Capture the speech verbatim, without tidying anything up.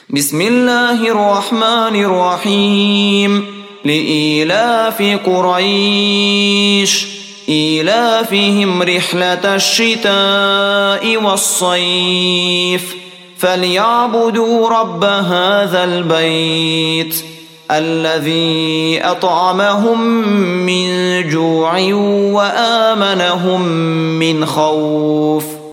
بسم الله الرحمن الرحيم لإيلاف قريش إيلافهم رحلة الشتاء والصيف فليعبدوا رب هذا البيت الذي أطعمهم من جوع وآمنهم من خوف.